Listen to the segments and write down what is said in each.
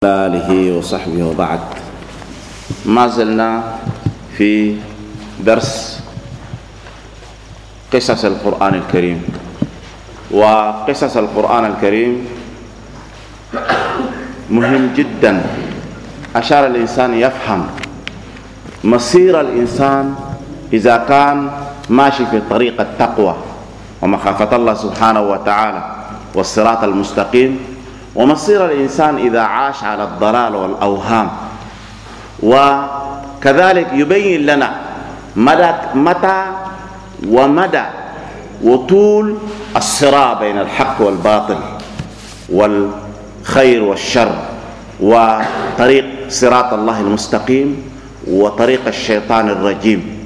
آله وصحبه وبعد. ما زلنا في درس قصص القرآن الكريم، وقصص القرآن الكريم مهم جدا عشان الإنسان يفهم مصير الإنسان إذا كان ماشي في طريق التقوى ومخافة الله سبحانه وتعالى والصراط المستقيم، ومصير الإنسان إذا عاش على الضلال والأوهام. وكذلك يبين لنا متى ومدى وطول الصراع بين الحق والباطل والخير والشر، وطريق صراط الله المستقيم وطريق الشيطان الرجيم.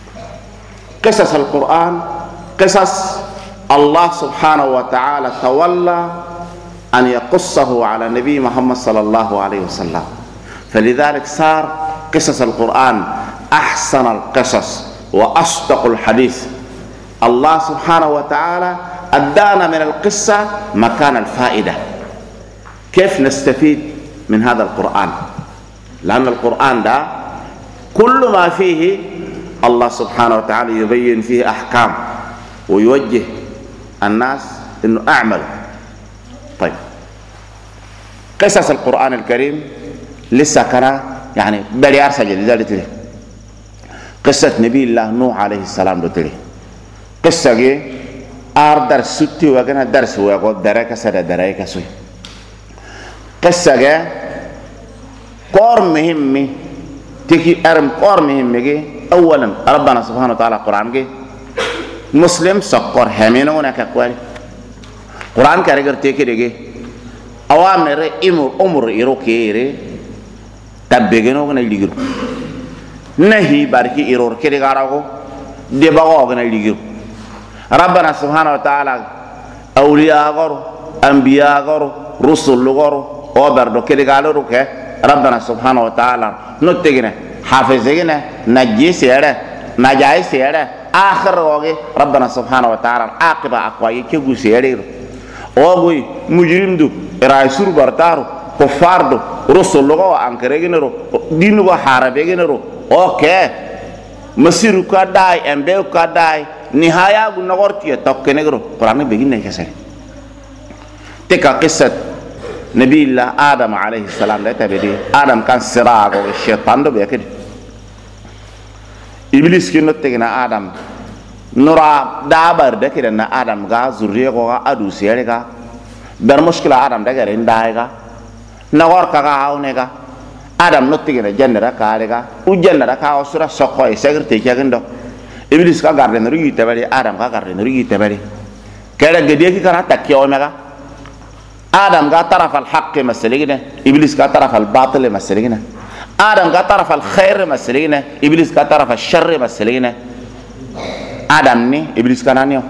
قصص القرآن قصص الله سبحانه وتعالى تولى أن يقصه على النبي محمد صلى الله عليه وسلم، فلذلك صار قصص القرآن أحسن القصص وأصدق الحديث. الله سبحانه وتعالى أدانا من القصة مكان الفائدة، كيف نستفيد من هذا القرآن، لأن القرآن ده كل ما فيه الله سبحانه وتعالى يبين فيه أحكام ويوجه الناس إنه أعملوا. طيب، قصص القرآن الكريم لسه كان يعني بريار سجل ذلك. قصة نبي الله نوح عليه السلام دوتلي قصة جي درس ستي وكنا درس ويقول درك سد درك سوي. قصة جي قر مهم تكي أرم قر مهم جي. أولا ربنا سبحانه وتعالى القرآن جي مسلم سكر همينه ونك قوي قرآن كاريجر تيكي ديجي أوامر أمر إيروكيري تبعينه كنا يليجرو نهي باركي إيرور كده كارعو دبعه كنا يليجرو. ربنا سبحانه وتعالى أولياء غرو أنبياء غرو رسل غرو أوبردو كده كارو كه ربنا سبحانه وتعالى نتجينا حافظينا نجيس يره نجايس يره آخر وجه ربنا سبحانه وتعالى عاقبة أقوى كيجوس يره أوغوي مجرم دو رايسور برتارو كفار دو رسول لغو أنكريجنرو دينو حاربيجنرو أوكي مسيرو كداي أمبيو كداي نهاية غنغورتيه توكنيجرو قرآن بيجين نكسر. تكا قصة نبي الله آدم عليه السلام ده تبدي آدم كان صراع والشيطان ده بيكده إبليس كنت تجينا آدم نورا دابر ده كده نا آدم غا زوريه غا أدوسيه غا برمشكلة آدم ده كده إندايغا نغور كغا هونيغا آدم نتجينا جنرا كاريغا وجنرا كاو سورة سقوي سكرتي كأنده إبليس كغاردن ريجي تبالي آدم كغاردن ريجي تبالي كده جديه كنا تكيو مغا آدم غا طرف الحق مسلينا إبليس غا طرف الباطل مسلينا آدم غا طرف الخير مسلينا إبليس غا طرف الشر مسلينا. آدم ني إبليس كان نيو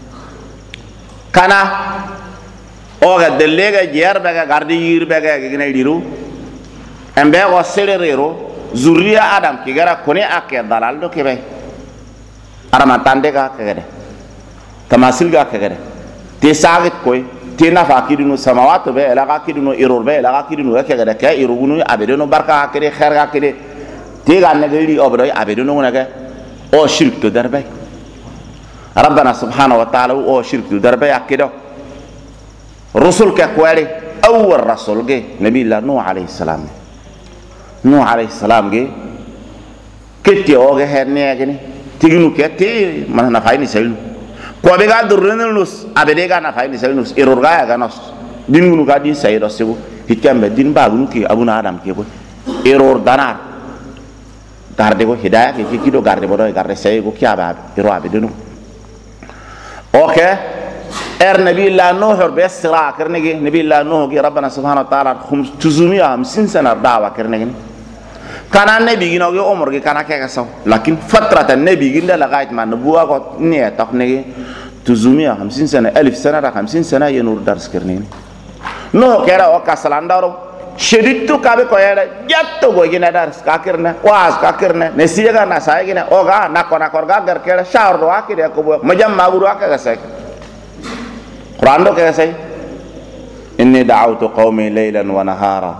كنا أوغا دليغا جير بغا غاردي يير بغا غينا يديرو أمبي وسيريرو زوريا آدم كي غرا كوني أكي دلال دو كي باي أرمان تانديغا كغده تماثيلغا كغده تساغت كوي تينا فاكيدنو سماوات به الاغا كيدنو ايرور به الاغا كيدنو كغده كا ايروغنو ابيدنو بركا كري خيرغا كدي تيغا نغيري اوبدو ابيدنو نغا او شرك تو دربي ربنا سبحانه وتعالى او شرك تو دربي اكيدو رسول كقوالي اول رسول جه نبي الله نوح عليه السلام. نوح عليه السلام جه كتي اوغه هرنيغني تيغنو كتي من نفايني سيلو ko be ga durrenus abede ga na fayni selnus error ga ga nos din gunu ga din sayro sego hikambe din ba gunu ki abuna adam ke ko error danar darde ko hidayah ke kido garde bodo garde sey ko kiaba error abede no. Okay, nabi allah nuh be sira karnege nabi allah nuh gi rabbana subhanahu wa ta'ala 550 sana dawa karnege kana nabi gi no gi umur gi kana ke ga saw lakin fatratan nabi gi nda lagait man nubuwa ko ne taknege 50 سنة 1000 سنة 50 سنة ينور درس كرنين نو كيرا وكاسلان دارو شديدو كابي كويرا جاتو بوجينا درس كاكرنا واز كاكرنا نسيجا نسايجنا اوغا ناكونا كورغا غركيرا شاور دو اكيد يكوبو مجام ماغورو اكا سايك قران دو كيساي إني دعوت قومي ليلا ونهارا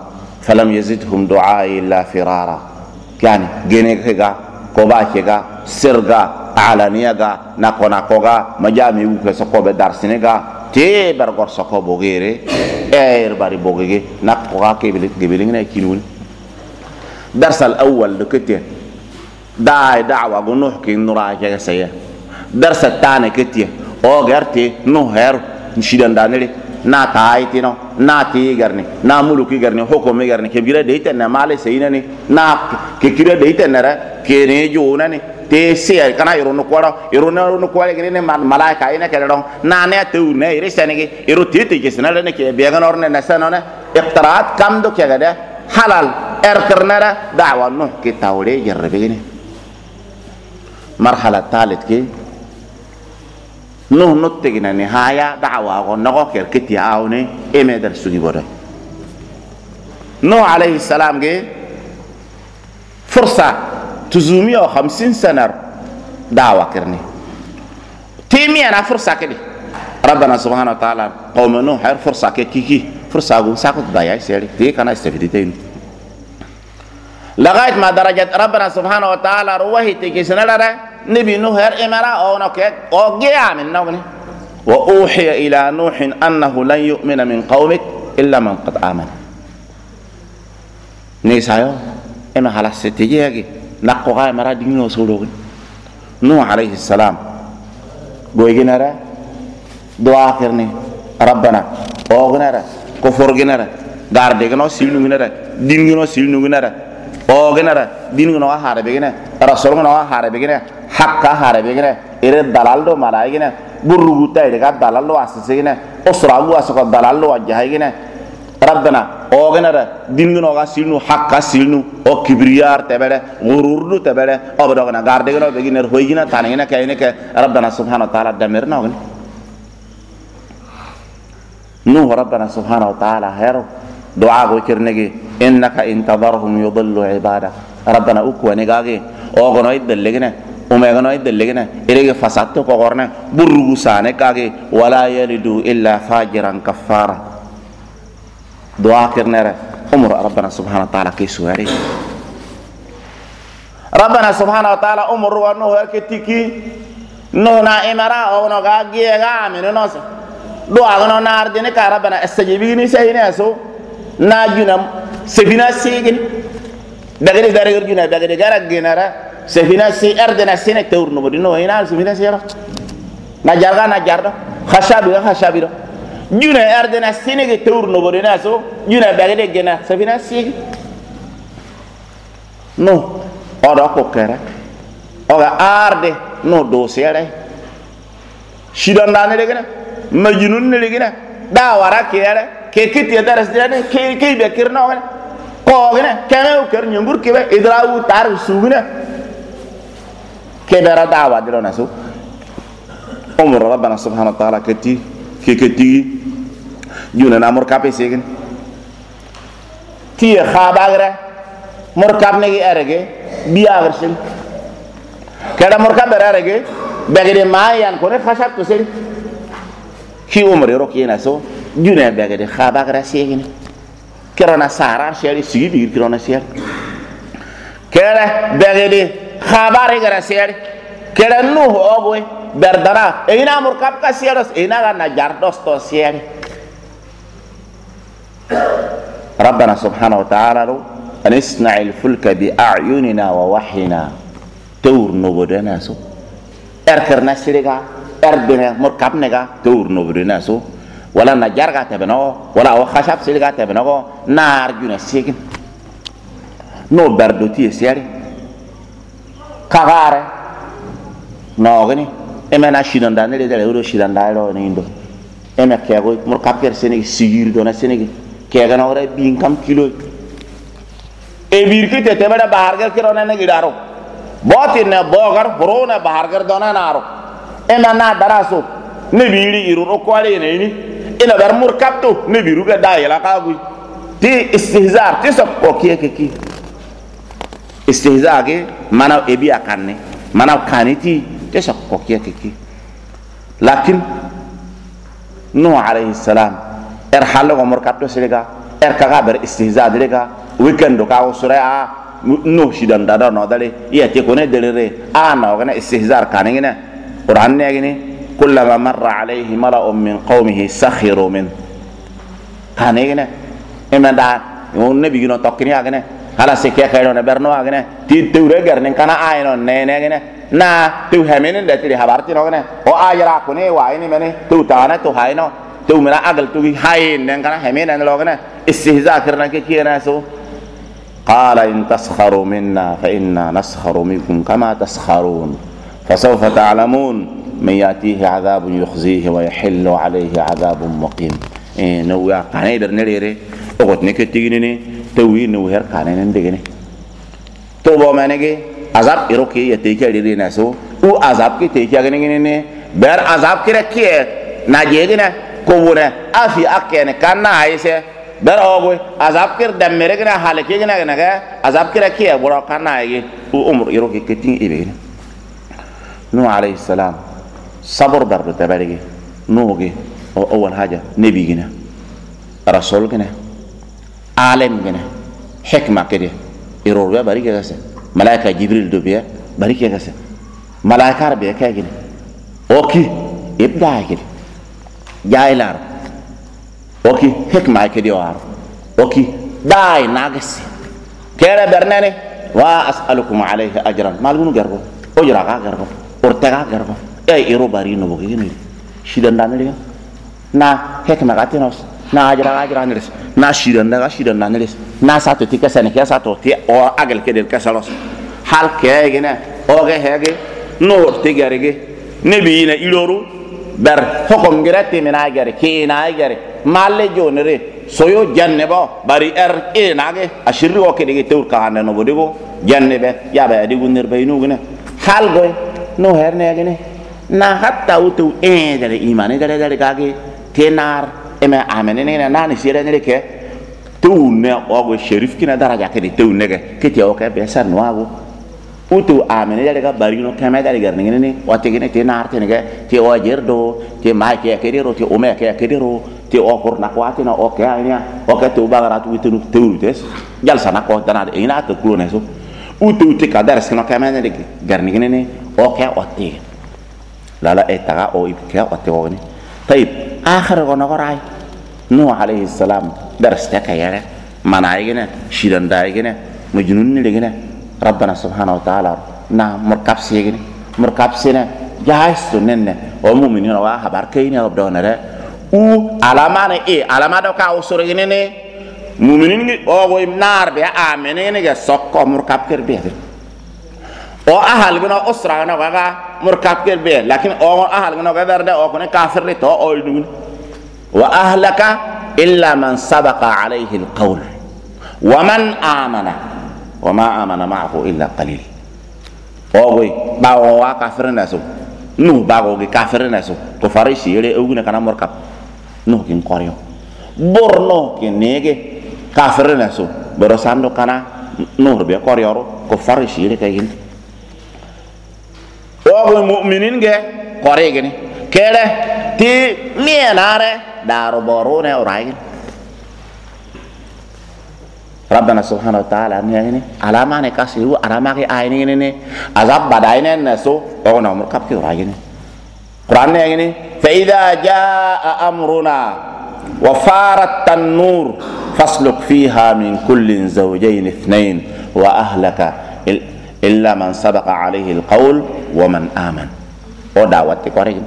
falam yazidhum du'ai illa firara yani gene kega ko ba kega sirga alaniyaga nakona koga majami wuke sokobe darsinega te bergor soko bogere bari bogege nakoga kebeling kinun درس الأول لكتير دعوة نوح كي نراجع سيا درس الثاني كتير أو غيرتي نوح هير نشيدان دانيلي نا تايتي نو نا تيجرني نا ملوكي جرني حكومي جرني كبيرة ديت نا مالي سيناني نا كبيرة ديت نرا كيني جوناني تيسير كنا يرونو كوارا كني ملاك كاينة كيرون نانيا تونة يريسانيكي يرو تيتي كيسنالني كي بيعان أورنا نسانونا اقتراض كم دو كيا halal erkernara da'wa nuh kita ule jarre begini marhala talit ki nuh nuttigina nihaya da'wa ko nago ker kiti awne emedar sugi bodo nuh alayhi salam ge fursa tuzumi o 50 sanar da'wa kerni timi ana fursa kedi rabbana subhanahu wa ta'ala qawm nuh har fursa ke kiki فرصة أقول ساكت ضياع سيري تي كنا استفيدتين لغاية ما درجة ربنا سبحانه وتعالى روحي تيجي سنرى نبي نوح إمرا أو نكت أو جيا من نوغني وأوحي إلى نوح أنه لن يؤمن من قومك إلا من قد آمن نيسايو إما خلاص ستيجي نقوها إمرا دينو سولوغن نوح عليه السلام بويجي نرى دعاء كرني ربنا أوغنرى kufur genara garde gno silnu genara din gno silnu genara o genara din gno hare begena rasul gno hare begena hakka hare begena ere dalal do malai gena burruguta ere ga dalal do asse gena osragu asako dalal do ajhay gena rabbana o genara din gno ga silnu hakka silnu o kibriyar tebere gururdu tebere o bodogna garde gno begena hoygina tanena kayne ke rabbana subhanahu wa ta'ala damirna gna نوح ربنا سبحانه وتعالى هيرو دعاء وكرنجي إنك إن تذرهم يضلوا عبادك ربنا أكوى نجاجي أغنى يدلجنا وما يدلجنا إليه فساتو كورنا برغوسانه كاجي ولا يلدوا إلا فاجرا كفارا دعاء كرنرا عمر ربنا سبحانه وتعالى كيسواري ربنا سبحانه وتعالى عمر ونوح كتيكي نونا إمرا أو نجاجي غامن نوس doa gono nar dene ka rabbana astajibini sayna so najuna sefina sigin dagade daragar juna dagade garag genara sefina si ardena sene tawrno bodino ina sefina sira na jardo khashabi do juna ardena sene ge tawrno bodina so juna dagade gena sefina sig no odo ko kere oga arde no do sere shidandane de gena majnun ne ligina da wara kere ke kiti daras dane ke be kirno wen ko gene kene ker nyungur ke be idrawu tar sugina ke bera dawa dilo nasu umur rabbana subhanahu wa ta'ala keti juna na mur kape segin ti khabagra mur kap ne gi erege biya versin kada mur kap erege begede mayan ko ne khashab to sen ki umre rokina so juna begede khabagra segin kerana sarar sheri sigi kirona sheri kera begede khabare gara sheri kera nuh ogwe berdara ina murkab ka sheri ina ga najar dosto sheri rabbana subhanahu wa ta'ala an isna'il fulka bi a'yunina wa wahyina tour no bodana so erkerna shiriga erdene murkab nega tour no bodana so wala najar ga tabeno wala o khashab shiriga tabeno nar juna sigin no berdoti sheri kagare no gani emena shidanda ne de euro shidanda ro ne indo eme kego mur kapker senegi sigir do na senegi kega na ora bin kam kilo e bir ki te bada bahar gar ki rona ne gidaro botin ne bogar horona bahar gar do na naro ema na daraso ne biri iru ko ale ne ni ina bar mur kapto ne biru ga dayela ka gu ti istihzar ti sok ko ki istihza ge mana ebi akanne mana kaniti te sok ko ki lakin nuh alayhi salam erhalo umur kapto sirega kaga ber istihza direka weekend ka usura a no shidan dada no dale iya te ko ne delere ana ogana istihzar kaningina qur'an ne gini kullama marra alayhi mala'un min qaumihi sakhiru min kaningina emanda on ne bigino tokkini agane hala se ke kayno ne berno agane ti tewre garnen kana ayno ne ne gene na tu hamenen da ti habarti no gene o ayra ko ne wa ini mene tu tana tu hayno tu mera agal tu hayin ne kana hamenen lo gene istihza karna ke kiyana so qala in taskharu minna fa inna naskharu minkum kama taskharun fasawfa ta'lamun man yatihi 'adhabun yukhzihi wa yahillu 'alayhi 'adhabun muqim no ya kanay der nerere ogot ne ke tigini ne tawi no her kanay ne degene to bo manege azab iroki yete ke riri na so u azab ki te ke gene ne ber azab ki rakiye na jegene ko wona afi akene kanna ayse ber ogo azab kir damere gene halake gene ga azab ki rakiye boro kanna ay u umur iroki ke tin ibe no alayhi salam sabr dardo tabarege no ge أول حاجة نبي جنا رسول جنا عالم جنا حكمة كده يروي بارك كذا ملائكة جبريل دوبيا بارك كذا ملائكة ربيع كذا جنا أوكي إبداع كده جايلار أوكي حكمة كده وار أوكي داي ناقص كده برنامج وأسألكم عليه أجرا ما لونه جربه أجرا جربه أرتقى جربه أي يرو باري نبغي جنا شيلان دانيلي na hekma gatinos na ajra nilis na shidan na nilis na sato tika sene ke sato ti o agal ke del kasalos hal ke gene o ge hege no te garege nebi na iloru ber hokom girate mina gare ke na gare malle jonere soyo janne bo bari e nage ashirri o ke de tewr ka no bodego janne be ya be de gunner be no gene hal go no herne gene na hatta utu dare imane dare gage tenar eme amenene na ni sire ne ke tu ne ogo sherif kina daraja ke de tu ne ke ti o ke be san wago utu amenene daga barino kama daga garne ne wate gene tenar te ne ke ti o jerdo ti ma ke ro ti o me ke ro ti o por na kwate na o ke anya o ke tu bagara tu tu tu des jal sana ko dana ina to klone so utu ti ka dar sino kama ne garne ne o ke otte lala etaga o ibke otte o ne طيب آخر ونقرأ نوح عليه السلام درس تكيره منايجنا شيران دايجنا مجنون لجنا ربنا سبحانه وتعالى مركب سيجنا مركب سينا جاهز تنين ومؤمنين واه باركينا وبدونا ده علامة علامة ده كأوسورجنا نه مؤمنين أو نار بيا آمنين جا سك مركب كربيه o ahal gino usra na gaga murkab kel be lakin o ahal gino gaga da o kone kafir li to o dun wa ahlaka illa man sabaqa alayhi alqawl wa man amana wa ma amana ma'ahu illa qalil o goy ba o wa kafir na so nu ba go ge kafir na so to farishi yele o gune kana murkab no kin qoryo borno kin nege kafir na so boro sando kana nur be qoryo ko farishi yele kay o mu'minin ge kore gini kere ti mienare daru borone orai Rabbana subhanahu wa ta'ala ini alama ne kasihu alama ke aini ini azab badaine nasu o na murkab ke orai gini Quran ne gini fa idza jaa amruna wa farat an-nur fasluk fiha min kullin zawjayn ithnayn wa ahlaka illa man sabaqa alayhi alqawl wa man aman o dawat ko rek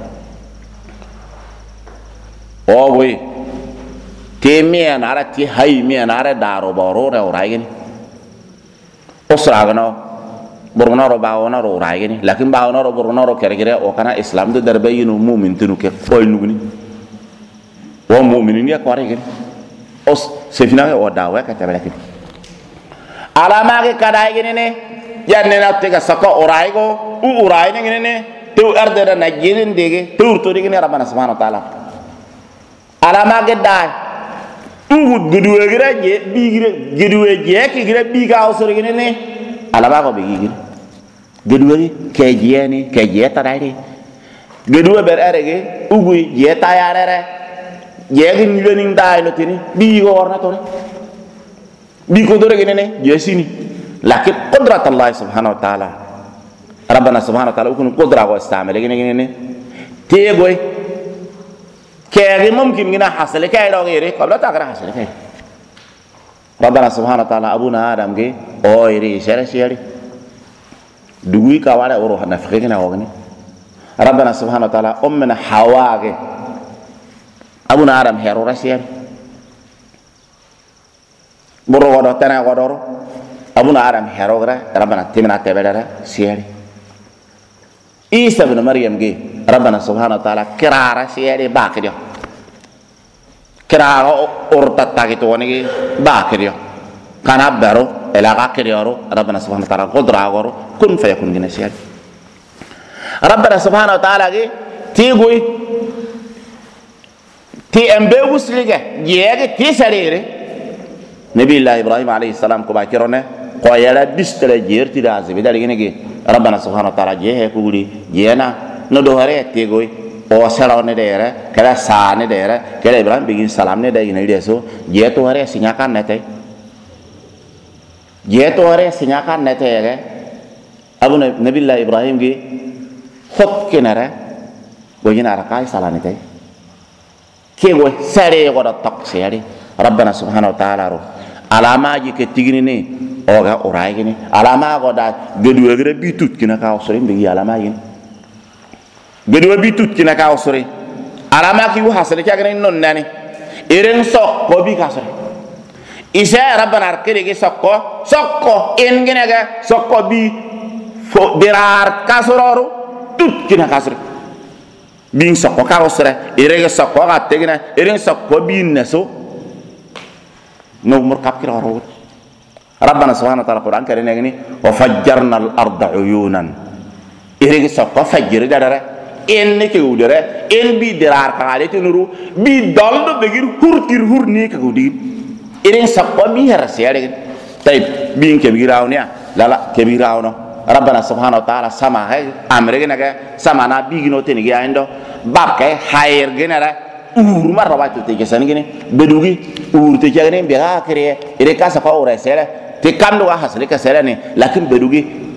o we te mi anara ti hay mi anara daro boro re orageni o sragano borno ro baawona ro orageni lakin baawona ro borno ro kere o kana islam do darbe yinu mu'min tinu ke foy nuguni o mu'minin ya ko rek o se fina o dawa ka tabelaki alama ke kadai gini ne janne na tega saka oraigo u urai ne ngene tu ardera na jirin dege tu to dege ne rabbana subhanahu wa taala alama ge dai u guduwe gira je bi gira guduwe je ki gira bi ga osor gene ne alama ko bi gira guduwe ke je ni ke je ta dai guduwe ber arege u gu je ta ya re yegin lenin dai no tini bi go warna to bi ko dore gene yesini lakin qudrat Allah subhanahu wa ta'ala rabbana subhanahu wa ta'ala ukun qudra wa istamale gene تيجوي كأي ممكن جنا حصل كأي لو غيره قبل تأكل حصل كأي ربنا سبحانه وتعالى أبونا آدم كي أو يري شر شيري دوي كوارع وروح نفخي كنا وغني ربنا سبحانه وتعالى أمنا حواء كي أبونا آدم هيرو رشيري برو غدو تنا غدورو أبونا آدم هيرو غرا ربنا تمنا تبلره شيري عيسى بن مريم جي ربنا سبحانه وتعالى كرارة سيادة باكريو كرارة أورتا تاكيتو ونيجي باكريو كان أبرو إلاقا كريورو ربنا سبحانه وتعالى قدرة أغورو كن فيكون جنا سيادة ربنا سبحانه وتعالى جي تيغوي تي أمبيوس لغا جيغي تي سريري نبي الله إبراهيم عليه السلام كما كيرونه قويلا بيستل جير تي رازي بدال جي ربنا سبحانه وتعالى جيه كولي جينا ندوهره تيغوي او سلام نديره كلا سا نديره كلا ابراهيم بيجين سلام نديره نديسو جيه توهره سينياكان نتي جيه توهره سينياكان نتي ابو نبي الله ابراهيم جي خط كنره وجينا ركاي سلام نتي كيغوي ساري غدا تقسيري ربنا سبحانه وتعالى رو علامه جي كتيغني oga oraigini alama goda gedwegre bitut kina ka osore mbigi alama yin gedwe bitut kina ka osore alama ki hasale ka gani non nani eren sok ko bi ka sore isa rabbana arkere ge sokko en gene ga sokko bi fo derar ka sororu tut kina ka sore bin sokko ka osore ere ge sokko ga tegina eren sokko bi neso no mur kap kira ro ربنا سبحانه وتعالى القرآن كريم يعني وفجرنا الأرض عيونا إيريك سقف فجر دارا إنك يودرا إن بيدرار كعادة نورو بيدال بغير هور نيك كودين إيريك سقف بيهرسيا لكن طيب بين كبيراونيا لا كبيراونا ربنا سبحانه وتعالى سما هاي أمريكا نجا سما نبيجنو تنيجي عندو بابك هاير جنرا urma rabat te ke sanigene bedugi urte jagane biya kare ire ka safa ora sere te kando ga hasle ka sere ne lakin bedugi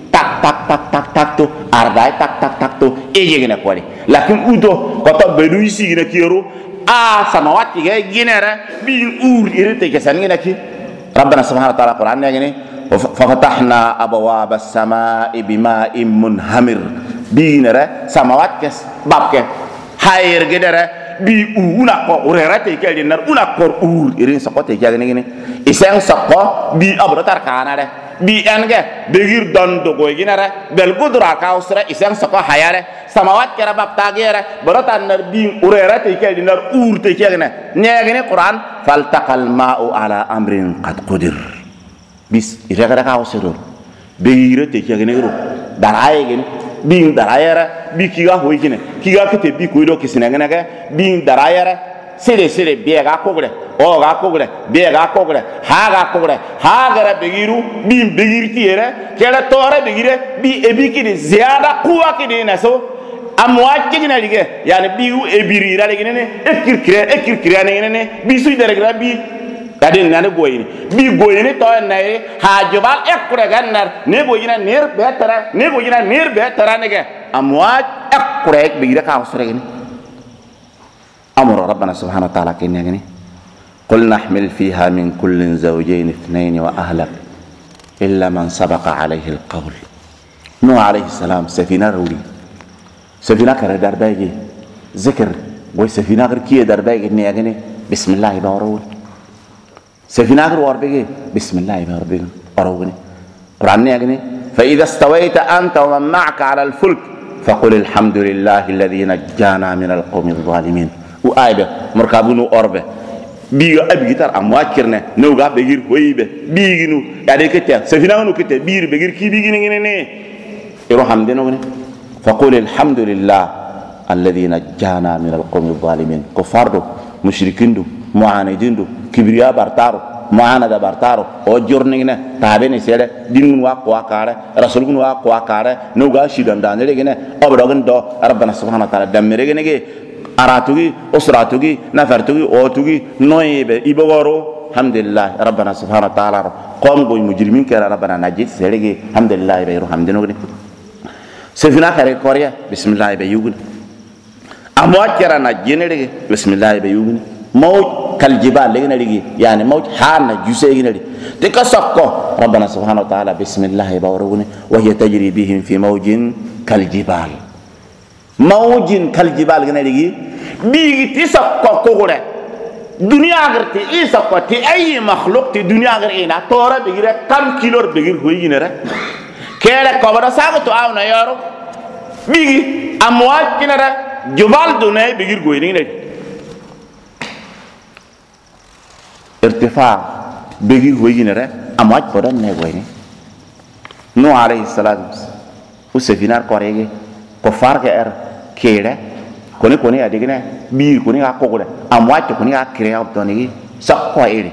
tak to ardai tak to ejegene kwali lakin uto ko bedugi sigine kiro a samawati ge ginera bi ur ire te ke sanigene ki rabbana subhanahu wa ta'ala qur'an ne gene ففتحنا أبواب السماء بماء منهمر بينرا سماوات كس بابك هاير جدرا bi una ko urera te ke dinar una kor irin sako te ke ngene isen sako bi abrotar kana re bi enge begir don do go ginara bel gudra ka usra isen sako hayare samawat kera bab tagere brotan nar bi urera te ke dinar te ke ngene Quran faltaqal ma'u ala amrin qad qudir bis iraga ka usro begir te ke ngene ro daraye ngene bin darayara bi kiga hoyine kiga kete bi ko do kisina ngana ga bin darayara sere be ga kogre o ga kogre be ga kogre ha ga kogre ha gara begiru bin begirti era kela tore begire bi ebiki de ziada kuwa kide na so amwa kigina lige yani bi u ebiri ra lige ne ekirkire ne bi su dere gra bi kadin nane goyini bi goyini to na ha jobal ekure gannar ne goyina ner betara ne ge amwaj ekure bi da ka usre ni amru rabbana subhanahu wa ta'ala kin ngani qul nahmil fiha min kullin zawjayn ithnayn wa ahlak illa man sabaqa alayhi alqawl nuh alayhi salam safina rawli safina kare darbaji zikr boy safina gar kiye darbaji ne ngani bismillah bawrul سفينة وربيجي بسم الله وربيجي أروغني قرآن يعني فإذا استويت أنت ومن معك على الفلك فقل الحمد لله الذي نجانا من القوم الظالمين وآيبه مركبون أربه بيجا أبي كتر أموات كرنا نوجا بيجير ويبه بيجينو يعني كتير سفينة ونو كتير بيجير كي بيجيني نيني يروح حمدنا وني فقل الحمد لله الذي نجانا من القوم الظالمين كفاردو مشركيندو معانديندو كبرياء بارتارو معاندة بارتارو او جورنينا تابيني سيرة دين واقوا كاره رسول واقوا كاره نوغا شيدان دانيريغنا ابروغن دو ربنا سبحانه وتعالى دميريغنيغي aratugi usratugi nafartugi otugi noyebe ibogoro alhamdulillah rabbana subhanahu wa ta'ala qom go mujrimin kala rabbana najid selege alhamdulillah be hamdino sefina kare korea bismillah be yugun amwa kera na jenere bismillah be yugun maut kal jibal legi na ligi yani maut hana juse gi na li de ka sakko rabbana subhanahu wa ta'ala bismillah be warugune wa hiya tajri bihim fi mawjin kal jibal mawjin kal jibal gi na ligi bigi ti sakko ko gore dunia agarte isa ko ti ay makhluq ti dunia agar ina tora bigire kam kilor bigir hoyine re kere kobara sago to awna yaro bigi amwat kinara jubal dunay bigir goyni ne irtifa bigir hoyine re amwat podan ne goyni no alayhi salam usefinar korege ko farge er kere koni adigine bir koni ga kokole amwat koni ga kire abdoni sakko ere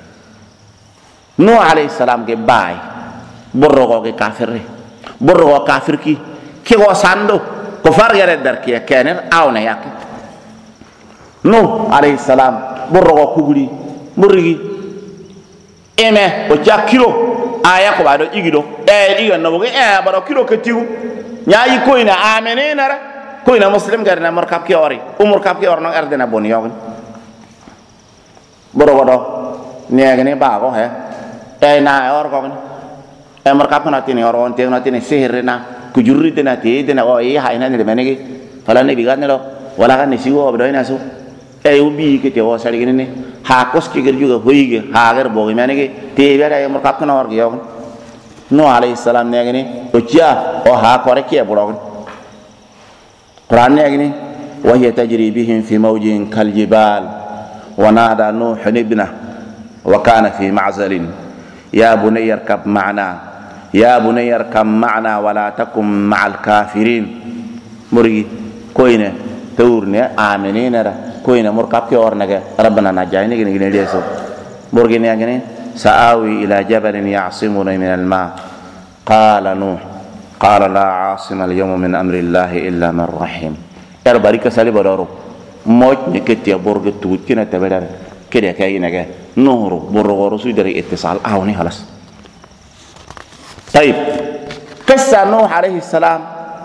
no alayhi salam ge bay borrogo ke kafir ki go sando ko fargere dar ki kenen awna yak no alayhi salam borrogo kuguri murigi eme o jakiro aya ko bado igido iga no bo baro kilo ke tigu nyayi ko ina amenena ra ko ina muslim garna markab ki ori umur kap ki orno erdena bon yogon borrogo do neegene ba ko he na or ko emar kapana tini oron te na tini sihirna kujurri tena te tena o haina ne menegi fala ne bigan lo wala kan sigo abdo ina so ubi ke te o sari gine ha kos ki gerju ga hoyige ha gar bo menegi te bera emar kapana or yo no alayhi salam ne gine o chia o ha kore ke buro Quran ne gine wa hiya tajri bihim fi mawjin kal jibal wa nada nuh ibna wa kana fi ma'zalin ya bunayya irkab ma'na يا بني اركب معنا ولا تكن مع الكافرين مري كوينه تورني امنين را كوينه مركب كي اورنغه ربنا نجايني غني ديسو مرغي نيغني سآوي الى جبل يعصمني من الماء قال نوح قال لا عاصم اليوم من امر الله الا من رحم اربارك سالي بدورو موج نكتي بورغ توت كنا تبدار كده كاي نغه نور بورغ رسول دري اتصال اوني خلاص طيب قصة نوح عليه السلام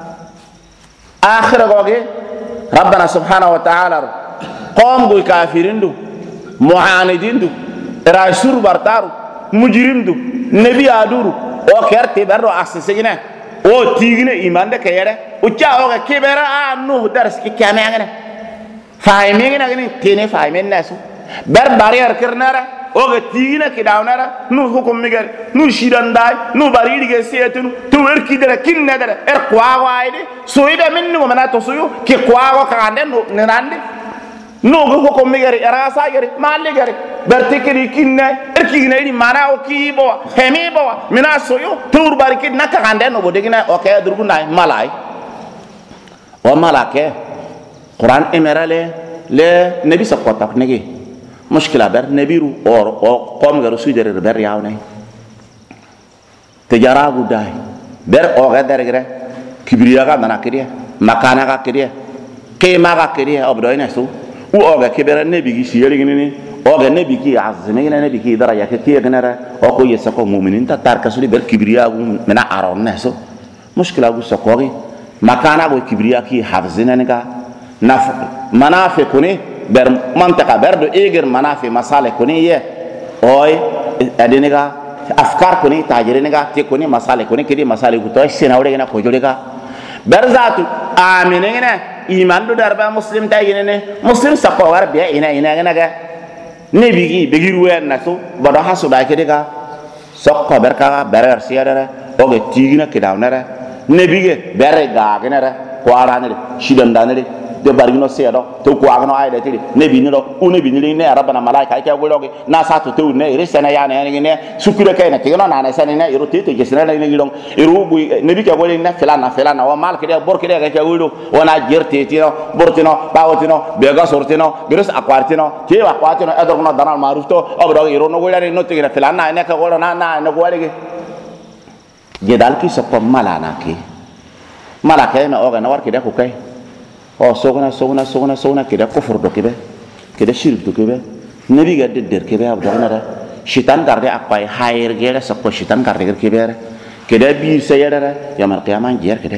آخر قوغي ربنا سبحانه وتعالى قوم قوي كافرين دو معاندين دو راشور برتارو مجرم دو نبي آدورو وكرتي برو أسسينا وتيغنا إيمان ده كيرا وچا اوغا كبيرا نوح درس كي كاميانا فاهمينا غني تيني فاهمين ناسو بر بارير كرنارا oga tigina kidawnara nu hukum migar nu shirandai nu baridi ge setunu tu erkidere kinnedere kwago ayde soida minnu mana to suyu ki kwago kande nu nande nu hukum migar rasa gari malli gari bertikiri kinne erkigina ni mana o kibo hemi bo mina soyu tur bariki nakande no bodegina o kay durguna malai wa malake Quran emerale le nabi sakota negi مشكلة بر نبيرو أو قوم غير سويدر بر ياوني تجارة بداي بر أو غدر غيره كبرياء كنا كريه مكانة كريه كيما كريه أبدأ ينسو أو كبر النبي كيسيري غنيني أو النبي كي عزمي النبي كي درا يكتيه غنرا أو كوي يسقو مؤمنين تتارك سولي بر كبرياء من أرون نسو مشكلة أبو سقوي مكانة أبو كبرياء كي حافظنا نكا منافقوني ber mantaka berdo eger manafi masale kuni ye oy adiniga afkar kuni tajiriniga te kuni masale kuni kidi masale guto sina wure ko joliga berzatu aminene iman do darba muslim tayine muslim sakko war be ina ga nebigi begiru en naso bodo hasu da kidiga sakko berka berer siadara oge tigina kidawnara nebige bere ga genara ko aranere shidandane de barino sedo to ko agno ayde tiri nebi ni do o nebi ni ne rabbana malaika ka gologe na sato to ne resena ya ne sukure kay na tigno na sene ne iro tete jesna ne ngidon iro bu nebi ka gole na felana wa mal ke de bor ke de ka wulo wana jerte tino bortino bawtino be ga sortino beres akwartino ke akwatino edorno danal maruf to obdo iro no gole no tigina felana ne ka golo na gole je dal ki so ko malana ki malaka na oga na war ke de ko kay o sogna kida kufur do kebe kida shirk do kebe nabi ga der kebe abdo na shitan garde apai hair gere sakko shitan garde kebe kida bi sayara yamal qiyamah jer kida.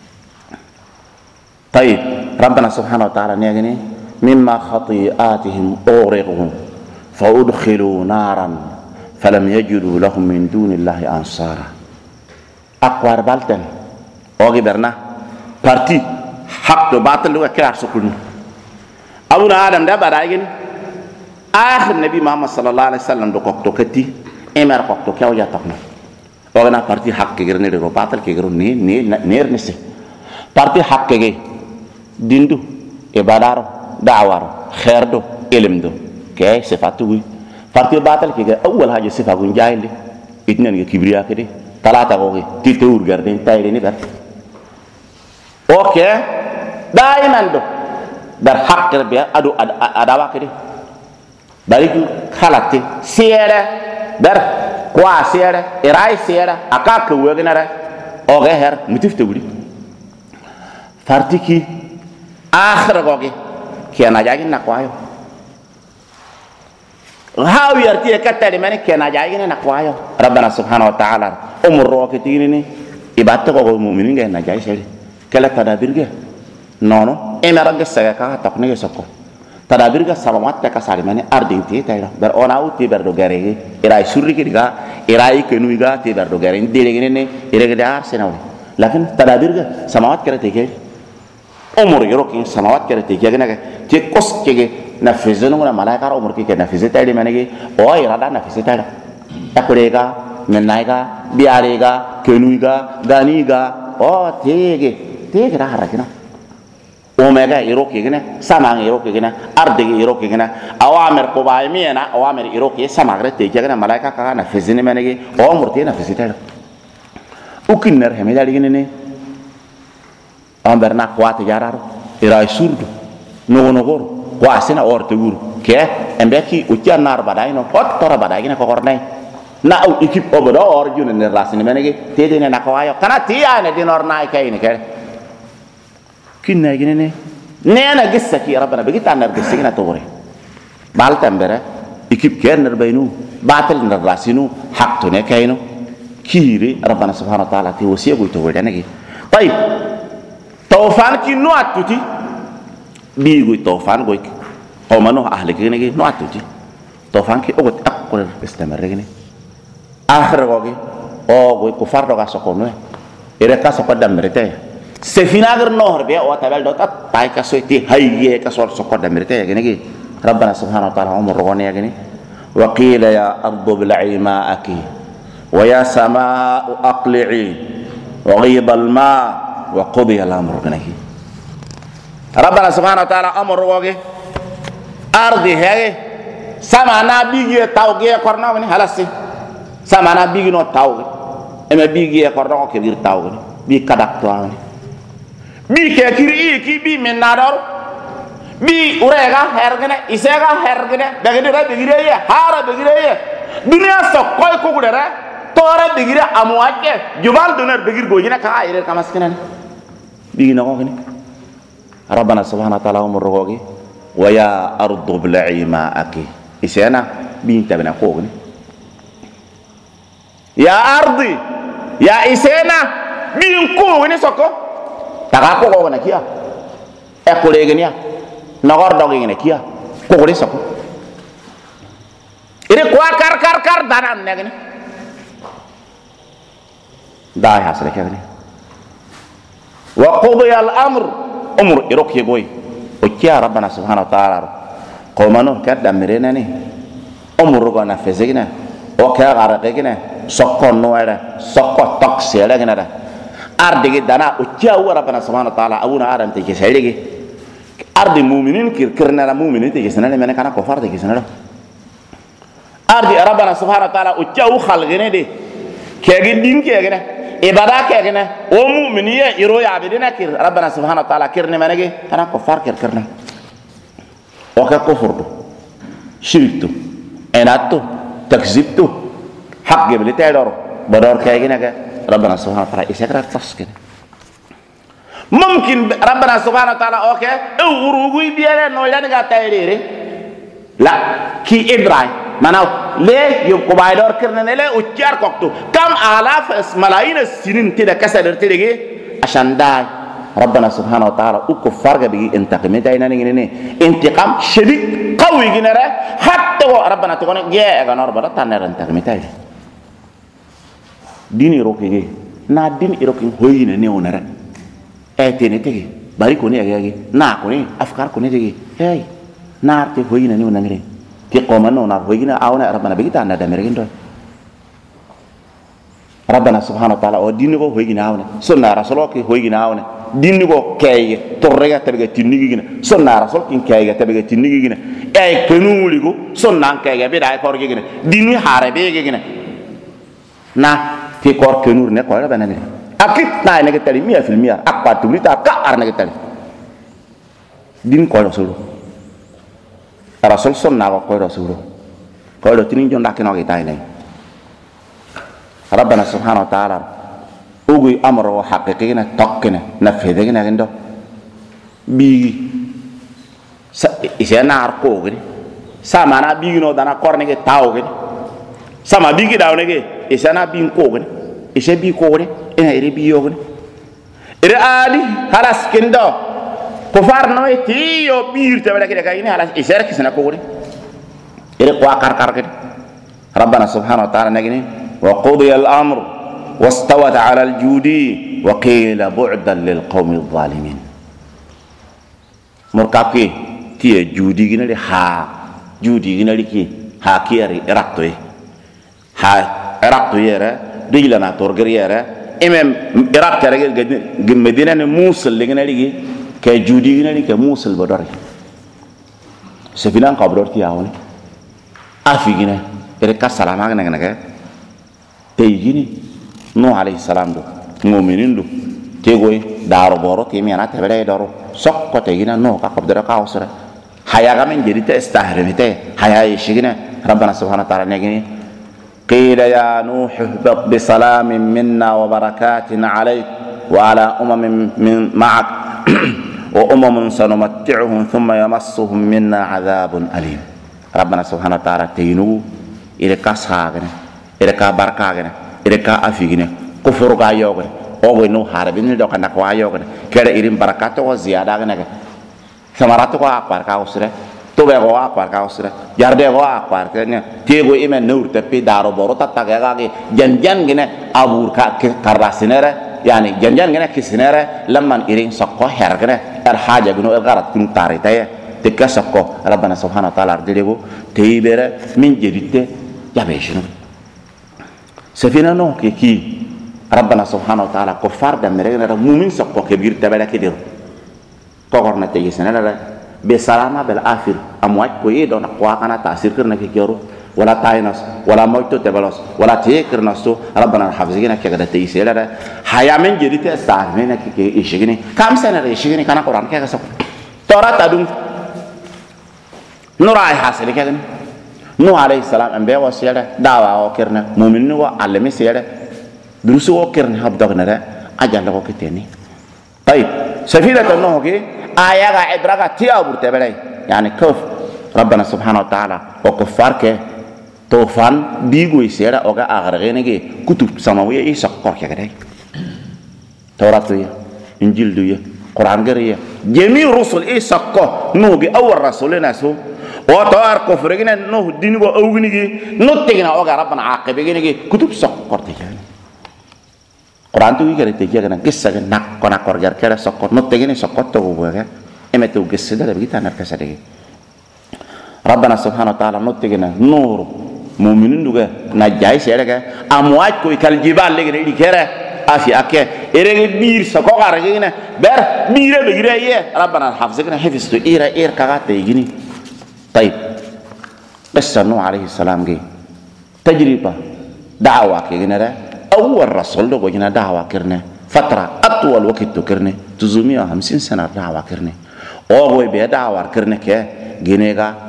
طيب ربنا سبحانه وتعالى نيجي مما خطيئاتهم أغرقوا فأدخلوا نارا فلم يجدوا لهم من دون الله أنصارا أقوار بالتن أوغي برنا بارتي حق باطل لو كلار سكون أبونا آدم ده بدايين آخر النبي محمد صلى الله عليه وسلم دو كوكتو كتي إمر كوكتو كيو جاتقنا أوغنا بارتي حق كيغر نيرو باطل كيغر نير نسي بارتي حق كيغي dindu ibadaro da'waro khairdo ilimdo kay sifatu parti batal ki awwal haja sifa gun jayli itnan ga kibriya kede talata ko ti tewur garde tayre ni ber okay daiman do dar haqqir bi adu adawa kede bariku khalati siere dar kwa siere irai siere akaka wegnara oge her mutifte wuri parti ki akhir gogi kiana jagi nakwayo haw yarti katta de mane kiana jagi nakwayo rabbana subhanahu wa ta'ala umur roketini ni ibatta go mu'minin ga na jagi sele kala tadabirga nono emara ga saga ka takne sokko tadabirga salamat ta kasari mane ardinti tayra ber ona uti ber do gare ira surri kiga ira ikenu ga ti ber do gare ndire ne ire ga arsenawi lakin tadabirga samawat kare teke umur yorokin samawat kare te jagna te kos kege na fizeno na malaika umur ke na fizeta de manege o irada na fizeta takurega menaiga biarega kenuiga ganiga o tege ra harakina omega iroke gena samang iroke gena ardege iroke gena awamer ko bay miena awamer iroke samagre te jagna malaika ka na fizene manege o umur te na fizeta ukinner hemedali gene amberna kwat jararo ira surdu no gor kwasina orte wur ke embeki ucian nar badaino hot tora badagina ko kornai na au ekip obodo orjune ne rasini menege tedene na kawayo kana tiane dinor nai kayni ke kinna gine ne nena gissa ki rabbana begita nar gissina tore bal tambere ekip ken nar baynu batel nar rasinu hakto ne kayno kiri rabbana subhanahu wa ta'ala ti wasiya go to wedane طيب tawfan ki no atuti bi go tawfan go o mano ahli gene no atuti tawfan ki ogot akko istamar gene akhir go o go fardo ga sokono ere ka so padam merete se finagar no horbe o tabel do tat tay ka soyti hayye ka so sokoda merete gene gi rabbana subhanahu wa ta'ala umur gone gene wa qila ya ardu bil'i ma'aki wa ya samaa'u aqli'i wa ghiba al-ma' وقضي الامر كنكي ربنا سبحانه وتعالى امر وغي ارضي هي سمانا بيجي تاوغي كورنا وني خلاص سمانا بيجي نو تاوغي اما بيجي كورنا كو كبير تاوغي بي كداك تواني بي كيري كي بي من نادور بي اوريغا هرغنا اسيغا هرغنا دغدي بيجي هارا بيجي دنيا سوكوي كوغدرا tora bigire amwake jubal donar bigir gojina ka ayre kamaskenen bigina ko gini rabbana subhanahu wa ta'ala umur rogi wa ya ardu bil'i ma'aki isena binta bina ko gini ya ardi ya isena bin ko gini soko taka ko ko na kia e ko le gini ya nagor dogi gini kia ko gini soko ire ko kar danan ne gini داي حصل كده وقضي الامر امر يروك يغوي وكيا ربنا سبحانه وتعالى قومانو كدا مريناني امر غنا فزينا وكيا غارقينا سكون نوره سكو توكسيلا غنا ardigi dana وكيا ربنا سبحانه وتعالى ابونا ادم تيجي سيلغي ارض المؤمنين كرنا المؤمنين تيجي سنه من كان كفار تيجي سنه ارض ربنا سبحانه وتعالى وكيا خلقنا دي كيغي دين كيغنا ibada kegene o mu'miniye iro ya bidina kir rabbana subhanahu wa ta'ala kirne manege kana ko far kirna o ka kufur shirk tu enatu takzib tu haq gebli taydor bador kegene ga rabbana subhanahu wa ta'ala isekra taskin ممكن ربنا سبحانه وتعالى اوكي وروغي بيانا نويدا نغا تايريري لا كي ابراهيم معناه ليه يبقى بايدور كرنا لا وتيار كوكتو كم آلاف ملايين السنين تدا كسر تدري عشان داي ربنا سبحانه وتعالى وكفار بيجي انتقام داينا نيجي انتقام شديد قوي جنرا حتى ربنا تقول يا اغا نور بدا تانر انتقام تاي ديني روكي نا دين يروكي هوينا نيونرا تيني تيجي باري كوني اغي نا كوني افكار كوني تيجي هاي نار تي هوينا نيونا نغري تي قومنا نار هوينا اونا ربنا بيجي تانا دمرين دو ربنا سبحانه وتعالى او ديني كو هوينا اونا سنة رسولك هوينا اونا dindi ko kay torrega tabiga tinigi gina sonna rasul kin kay tabiga tinigi gina ay kenuli go sonna kay be dai korge gina dini hare be gina na ti kor kenur ne ko la banane akit na ne getali 100% akpa tulita ka arna getali din ko rasul rasul sonna ko rasul ko do tinin jonda ke no getay nay rabbana subhanahu wa ta'ala ugu amro haqiqina tokkina nafedegina gendo bi isena arko gini sama na bi no dana korne ge taw gini sama bi gi dawne ge isena bi ko gini ise bi ko gini ina ire bi yo gini ire ali halas kendo ko far no ti yo bir te bada ke ini halas isera kisna ko gini ire ko kar gini rabbana subhanahu wa ta'ala nagini wa qudiya al-amr واستوت على الجودي وقيل بعدا للقوم الظالمين مركابي تي جودي غنالي ها جودي غنالي كي ها كيري راتوي ها راتوي يرا ديلانا تورغري يرا امم عراق ترى مدينه موصل غنالي كي جودي غنالي كي موصل بدر سفينان قبرور تي اون افي غنا بركا سلام غنا تيجيني no alayhi salam do mu'minin do tegoy daro boro ke mi anata bele daro sokko te gina no ka qabdara ka usra haya ga men jeri te istahrimite haya yishigina rabbana subhanahu wa ta'ala negini qila ya nuh ihbit bi salamin minna wa barakatin alayk wa ala umamin min ma'ak wa umamun sanumatti'uhum thumma yamassuhum minna 'adhabun alim rabbana subhanahu wa ta'ala teyinu ire kasagene ire ka barkagene ireka afigine kufur ga yoga o we no harabin do kana ko ayoga kere irim barakato wa ziyada ga naga samaratu ko akbar ka usre to be ko akbar ka usre yarde ko akbar ke ne tego imen nur te pi daro boro tatta ga ge janjan gine abur ka karasinere yani janjan gine kisinere lamman irin sakko hergene er haja gino er garat kun tarita ya tikasakko rabbana subhanahu wa ta'ala ardego teibere min jedite yabeshinu سفينة نو كي ربنا سبحانه وتعالى كفار دمرنا مؤمن سقوا كبير تبلا كدير تقرنا تيجسنا لا بسلامة بالآخر أموات كوي دون قوا كنا تأثير كرنا كيرو ولا تاينس ولا موتو تبلس ولا تيكرنا سو ربنا حافظنا كذا تيجسنا لا حياة من جديد استعملنا كي إيشيني كم سنة إيشيني كنا قرآن كذا سب ترى تدوم نراي حاصل كذا نو عليه السلام أنبياء وسيرة دعوة وكرنا مؤمنين وعلمي سيرة دروس وكرنا هبدغنا أجل لغو كتيني طيب سفينة النوح كي آية عبرة تيابور تبلي يعني كيف ربنا سبحانه وتعالى وكفار كي طوفان بيجو سيرة أوغا أغرغيني كي كتب سماوية إيه سقر كده توراة دوية إنجيل دوية قرآن غيرية جميع رسل إيه سقر نوغي أول رسولنا سو وتوار كفرنا نو دينو أوغنيجي نتجنا أوغا ربنا عاقبينيجي كتب سقر تجاني قرآن توي كده تجانا قصة نك كنا كورجر كده سقر نتجنا سقر تقوله إما تو قصة ده بيجي تانر كسره ربنا سبحانه وتعالى نتجنا نور مؤمنين دوغا نجاي سيرك أموات كوي كالجبال لكن كده أفي أكيد إيرك بير سقر كده بير بير بير إيه ربنا حافظنا حفظته إير كعات تيجيني طيب قصة نوح عليه السلام جي تجربة دعوة كنا أول رسول لو جينا دعوة كرنا فترة أطول وقت كرنا 950 سنة دعوة كرنا أو بيا دعوة كرنا كه جينيغا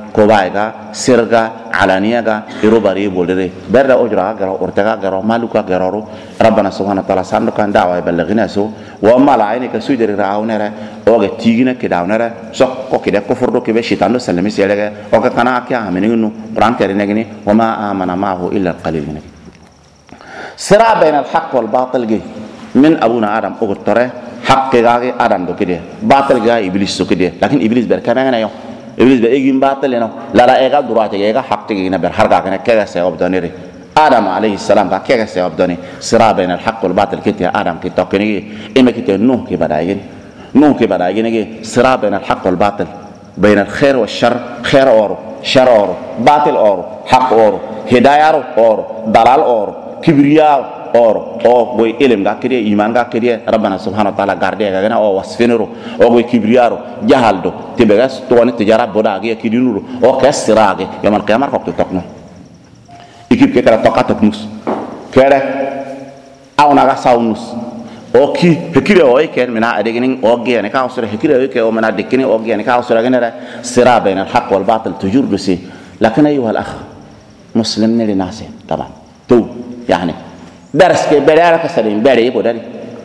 kobaiga sirga alaniyaga irobari bolere berda ojra garo ortaga garo maluka garo rabbana subhanahu wa ta'ala sando kan dawa balagina so wa mala ayni ka sujere rawnere oga tigina ke dawnere so ko kide ko fordo ke be shitando salami selega o ka kana akyaameninu quran kare negini wa ma amana ma'ahu illa alqalil min sira bain alhaq wal batil gi min abuna adam ogtore haqq ga adam do kide batil ga iblis do kide lakin iblis ber kana ngana yo iblis be egin batil no la la ega durate ega haqq gi na ber harga kana kega se obdanire adam alayhi salam ka kega se obdani sira bain alhaq wal batil kiti adam ki tokini ima kiti nuh ki badayin gi sira bain alhaq wal batil bain alkhair wal shar khair or shar or batil or haqq or hidayah or dalal or kibriya or boy ilm ga kede iman ga kede rabbana subhanahu wa ta'ala garde ga gana o wasfinero o boy kibriyaro jahaldo tibegas to woni tijara boda ga kidinuro o kasirage yamal qiyamar ko tokno ikip ke kala tokato mus kere awna ga sawnus o ki hekire o ken mina adegini o ge ne ka usra hekire o ke o mina dekini o ge ne ka usra genera sira bain al haqq wal batil tujur bisi lakin ayuha al akh muslim ne linase tamam تو يعني درس ke bedara ka sadin bere ko dari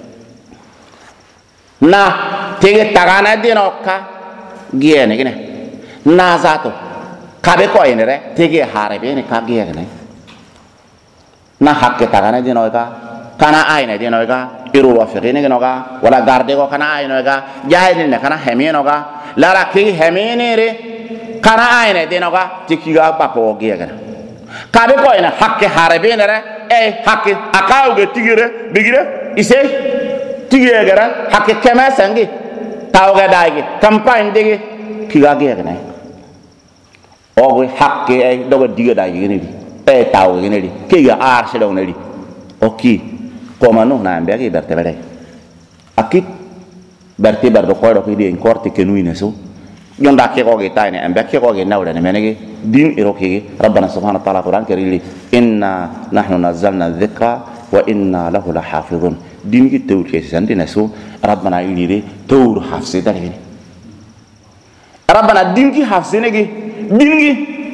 na tege tagana dino ka giene gine na zato kabe ko inere tege harebe ne ka giene na hakke tagana dino ka kana aina dino ka iru wa fiqine gino ka wala garde ko kana aina ka jahil ne kana hemino ka lara ki hemine re kana aina dino ka tikiga papo giene kabe ko ina hakke harebe ne re hakke akawge tigire bigire ise tigire gara hakke kema sangi tawga daige campagne dege kigage gane ogo hakke ay dogo diga daige gene di tawge gene di kiga arse do ne di oki komano na ambe ke berte bere akit berte bardo ko do ki di korte kenuine so yonda ke ko ge tayne ambe ke ko ge nawda ne menege din iroki rabbana subhanahu wa ta'ala quran karili inna nahnu nazzalna dhikra wa inna lahu lahafizun din ki tawr ke sandina so rabbana ilire tawr hafse dare rabbana din ki hafse ne gi din gi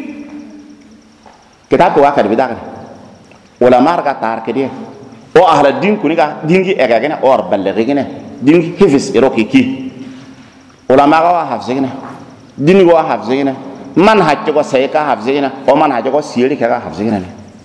kita ko akar bidak wala marga tar ke dia o ahla din kuni ga din gi ega gene or balaghe gene din gi hifis iroki ki wala ma ga hafse gene din go hafse gene man hajjo ko sai ka hafse gene o man hajjo ko siri ka hafse gene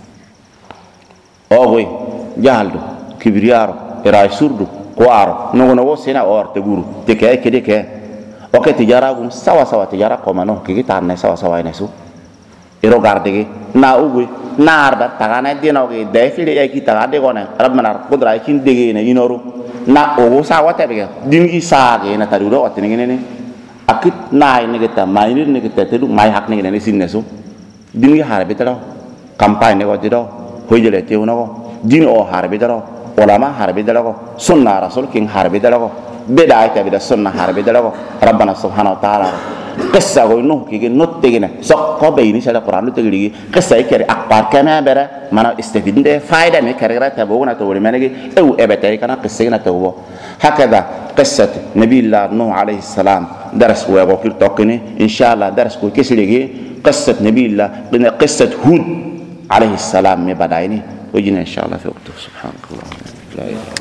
o goy jaldo kibriyaro era surdu ko aro no sena or te guru te ke de ke o ke tijara gum sawa tijara ko mano ke gitarne sawa ine su ero garde ge na ugu na arda tagana dino ge defile e ki tagade gona rabbana qudra kin dege ne inoru na o sawa te be dingi saage na tarudo o tinene ne akit na ine ge ta mai ne ge te lu mai hak ne ne sinne su dingi harbe taro campagne go dido hoyele te uno din o harbe taro ulama harbe taro sunna rasul king harbe taro beda ita beda sunna harbe taro rabbana subhanahu wa ta'ala qissa go no ki notte gene sokko bayni sala qur'an to gidi qissa ikere akbar kana bera mana istafidinde faida me karira ta bogona to wori menegi ew ebete kana qissa na to hakada qissat nabiyullah nuh alayhi salam درس ويقول توقني إن شاء الله درس كل كسرجي قصة نبي الله قلنا قصة هود عليه السلام مبدأني وجينا إن شاء الله في وقته سبحانك اللهم